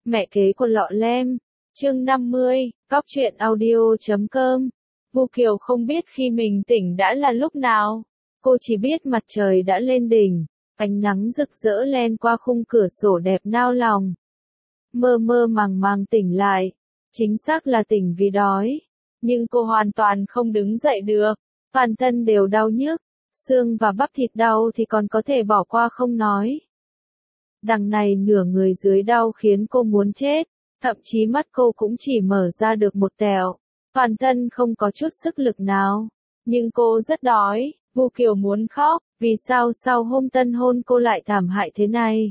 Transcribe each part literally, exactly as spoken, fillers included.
Mẹ kế của lọ lem. Chương năm mươi, Cóc truyện audio chấm com. Vu Kiều không biết khi mình tỉnh đã là lúc nào. Cô chỉ biết mặt trời đã lên đỉnh, ánh nắng rực rỡ len qua khung cửa sổ đẹp nao lòng. Mơ mơ màng màng tỉnh lại. Chính xác là tỉnh vì đói. Nhưng cô hoàn toàn không đứng dậy được. Toàn thân đều đau nhức. Xương và bắp thịt đau thì còn có thể bỏ qua không nói. Đằng này nửa người dưới đau khiến cô muốn chết. Thậm chí mắt cô cũng chỉ mở ra được một tẹo. Toàn thân không có chút sức lực nào. Nhưng cô rất đói. Vu Kiều muốn khóc. Vì sao sau hôm tân hôn cô lại thảm hại thế này?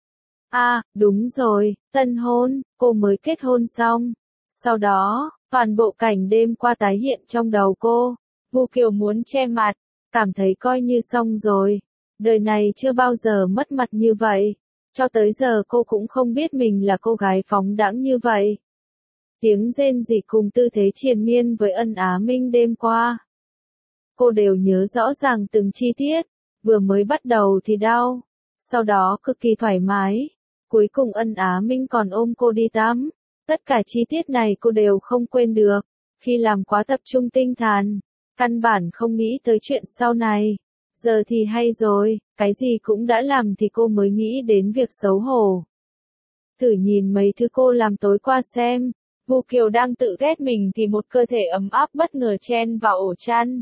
À, đúng rồi, tân hôn, cô mới kết hôn xong. Sau đó, toàn bộ cảnh đêm qua tái hiện trong đầu cô. Vu Kiều muốn che mặt, cảm thấy coi như xong rồi. Đời này chưa bao giờ mất mặt như vậy. Cho tới giờ cô cũng không biết mình là cô gái phóng đãng như vậy. Tiếng rên rỉ cùng tư thế triền miên với Ân Á Minh đêm qua. Cô đều nhớ rõ ràng từng chi tiết. Vừa mới bắt đầu thì đau. Sau đó cực kỳ thoải mái. Cuối cùng Ân Á Minh còn ôm cô đi tắm. Tất cả chi tiết này cô đều không quên được. Khi làm quá tập trung tinh thần, căn bản không nghĩ tới chuyện sau này. Giờ thì hay rồi, cái gì cũng đã làm thì cô mới nghĩ đến việc xấu hổ. Thử nhìn mấy thứ cô làm tối qua xem. Vu Kiều đang tự ghét mình thì một cơ thể ấm áp bất ngờ chen vào ổ chăn.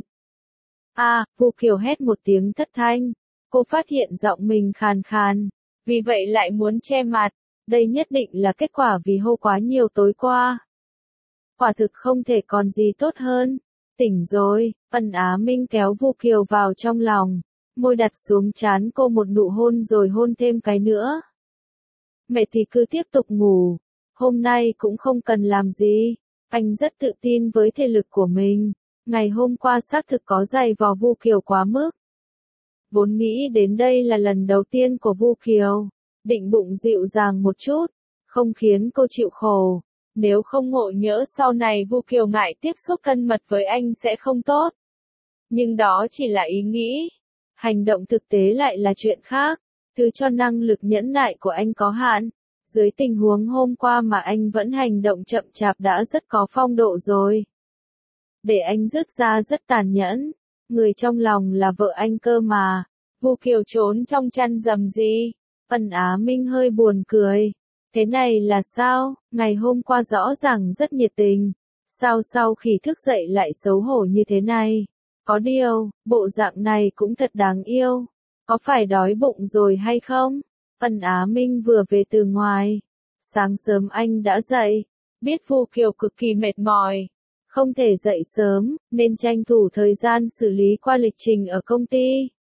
À, Vu Kiều hét một tiếng thất thanh. Cô phát hiện giọng mình khàn khàn. Vì vậy lại muốn che mặt. Đây nhất định là kết quả vì hô quá nhiều tối qua. Quả thực không thể còn gì tốt hơn. Tỉnh rồi, Ân Á Minh kéo Vu Kiều vào trong lòng. Môi đặt xuống trán cô một nụ hôn rồi hôn thêm cái nữa. Mẹ thì cứ tiếp tục ngủ. Hôm nay cũng không cần làm gì. Anh rất tự tin với thể lực của mình. Ngày hôm qua xác thực có giày vò Vu Kiều quá mức. Vốn nghĩ đến đây là lần đầu tiên của Vu Kiều. Định bụng dịu dàng một chút. Không khiến cô chịu khổ. Nếu không ngộ nhỡ sau này Vu Kiều ngại tiếp xúc thân mật với anh sẽ không tốt. Nhưng đó chỉ là ý nghĩ. Hành động thực tế lại là chuyện khác. Thứ cho năng lực nhẫn nại của anh có hạn. Dưới tình huống hôm qua mà anh vẫn hành động chậm chạp đã rất có phong độ rồi. Để anh rứt ra rất tàn nhẫn. Người trong lòng là vợ anh cơ mà. Vu Kiều trốn trong chăn dầm gì. Ân Á Minh hơi buồn cười. Thế này là sao? Ngày hôm qua rõ ràng rất nhiệt tình. Sao sau khi thức dậy lại xấu hổ như thế này? Có điều, bộ dạng này cũng thật đáng yêu. Có phải đói bụng rồi hay không? Ân Á Minh vừa về từ ngoài. Sáng sớm anh đã dậy. Biết Vu Kiều cực kỳ mệt mỏi. Không thể dậy sớm, nên tranh thủ thời gian xử lý qua lịch trình ở công ty.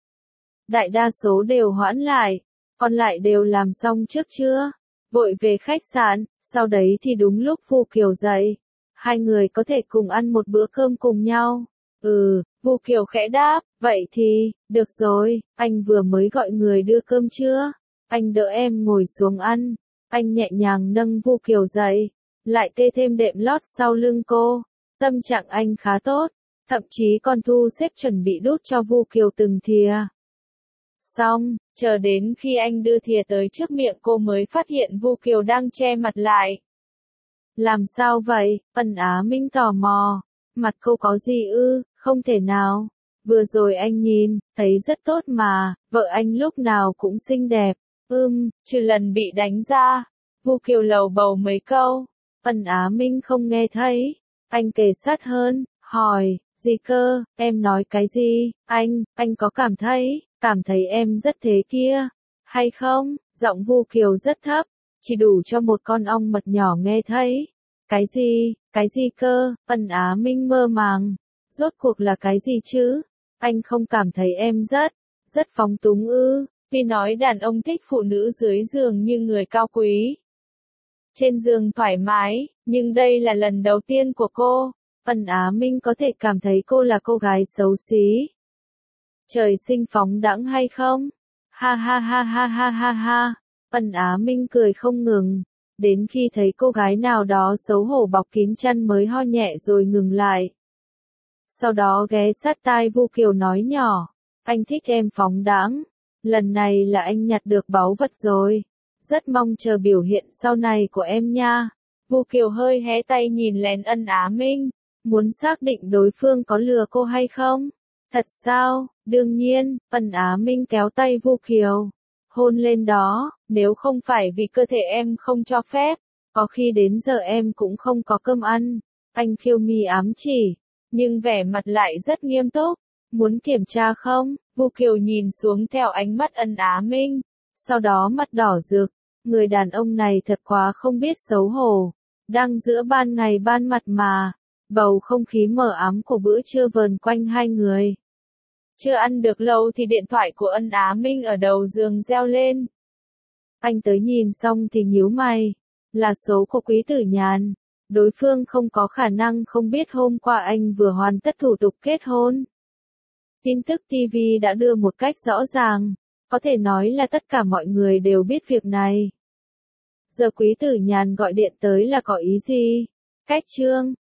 Đại đa số đều hoãn lại. Còn lại đều làm xong trước chưa? Vội về khách sạn, sau đấy thì đúng lúc Vu Kiều dậy. Hai người có thể cùng ăn một bữa cơm cùng nhau. Ừ, Vu Kiều khẽ đáp, vậy thì, được rồi, anh vừa mới gọi người đưa cơm chưa? Anh đỡ em ngồi xuống ăn. Anh nhẹ nhàng nâng Vu Kiều dậy, lại kê thêm đệm lót sau lưng cô. Tâm trạng anh khá tốt, thậm chí còn thu xếp chuẩn bị đút cho Vu Kiều từng thìa. Xong, chờ đến khi anh đưa thìa tới trước miệng cô mới phát hiện Vu Kiều đang che mặt lại. Làm sao vậy? Ân Á Minh tò mò. Mặt cô có gì ư? Không thể nào. Vừa rồi anh nhìn, thấy rất tốt mà, vợ anh lúc nào cũng xinh đẹp. Ưm, trừ lần bị đánh ra. Vu Kiều lầu bầu mấy câu. Ân Á Minh không nghe thấy. Anh kề sát hơn, hỏi, gì cơ, em nói cái gì? Anh, anh có cảm thấy, cảm thấy em rất thế kia, hay không? Giọng Vu Kiều rất thấp, chỉ đủ cho một con ong mật nhỏ nghe thấy. Cái gì, cái gì cơ? Ân Á Minh mơ màng. Rốt cuộc là cái gì chứ? Anh không cảm thấy em rất, rất phóng túng ư? Vì nói đàn ông thích phụ nữ dưới giường như người cao quý. Trên giường thoải mái, nhưng đây là lần đầu tiên của cô. Ân Á Minh có thể cảm thấy cô là cô gái xấu xí. Trời sinh phóng đãng hay không? Ha ha ha ha ha ha ha. Ân Á Minh cười không ngừng. Đến khi thấy cô gái nào đó xấu hổ bọc kín chăn mới ho nhẹ rồi ngừng lại. Sau đó ghé sát tai Vu Kiều nói nhỏ. Anh thích em phóng đãng. Lần này là anh nhặt được báu vật rồi. Rất mong chờ biểu hiện sau này của em nha. Vu Kiều hơi hé tay nhìn lén Ân Á Minh, muốn xác định đối phương có lừa cô hay không. Thật sao? Đương nhiên, Ân Á Minh kéo tay Vu Kiều, hôn lên đó, nếu không phải vì cơ thể em không cho phép, có khi đến giờ em cũng không có cơm ăn. Anh Khiêu Mi ám chỉ, nhưng vẻ mặt lại rất nghiêm túc. Muốn kiểm tra không? Vu Kiều nhìn xuống theo ánh mắt Ân Á Minh, sau đó mắt đỏ rực. Người đàn ông này thật quá không biết xấu hổ. Đang giữa ban ngày ban mặt mà, bầu không khí mờ ám của bữa trưa vờn quanh hai người. Chưa ăn được lâu thì điện thoại của Ân Á Minh ở đầu giường reo lên. Anh tới nhìn xong thì nhíu mày. Là số của Quý Tử Nhàn. Đối phương không có khả năng không biết hôm qua anh vừa hoàn tất thủ tục kết hôn. Tin tức ti vi đã đưa một cách rõ ràng. Có thể nói là tất cả mọi người đều biết việc này. Giờ Quý Tử Nhàn gọi điện tới là có ý gì? Cách trương,